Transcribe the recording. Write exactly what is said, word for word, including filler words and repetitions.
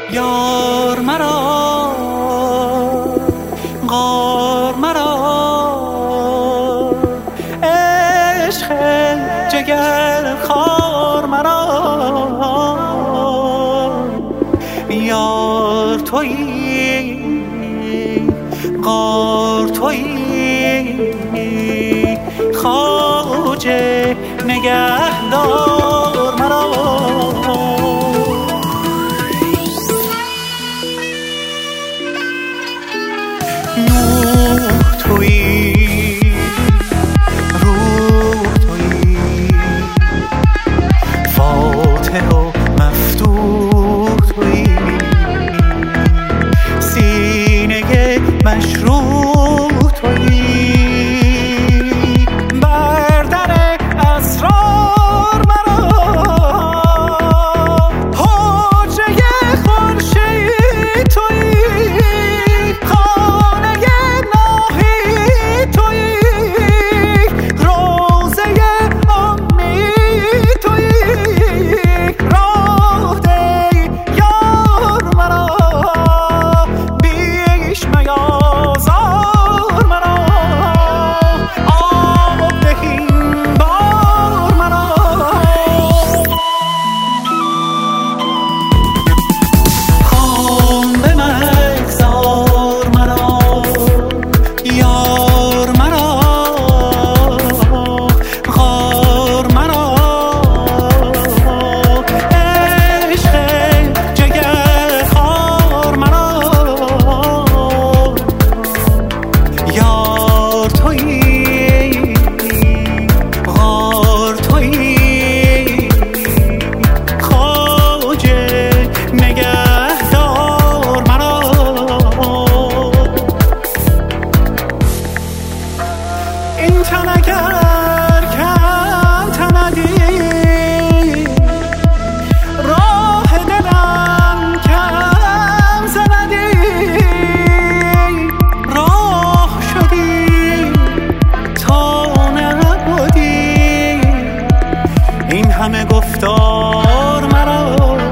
یار مرا غار مرا عشق جگر خار مرا یار تویی غار تویی خواجه نگهدار مرا نور تویی روح تویی فاتح و مفتوح تویی سینه مشروح تویی بر در اسرار مرا حجره خورشید تویی خانه ناهی تویی روضه امید تویی راه ده یار مرا بیش میازار مرا آب دهین بار مرا خام به مگذار مرا یار مرا غار مرا عشق جگر خار مرا یار تویی غار تویی خواجه نگهدار مرا این تن اگر کم تندی راه دلم کم زندی راه شدی تا نبودی این همه گفتار مرا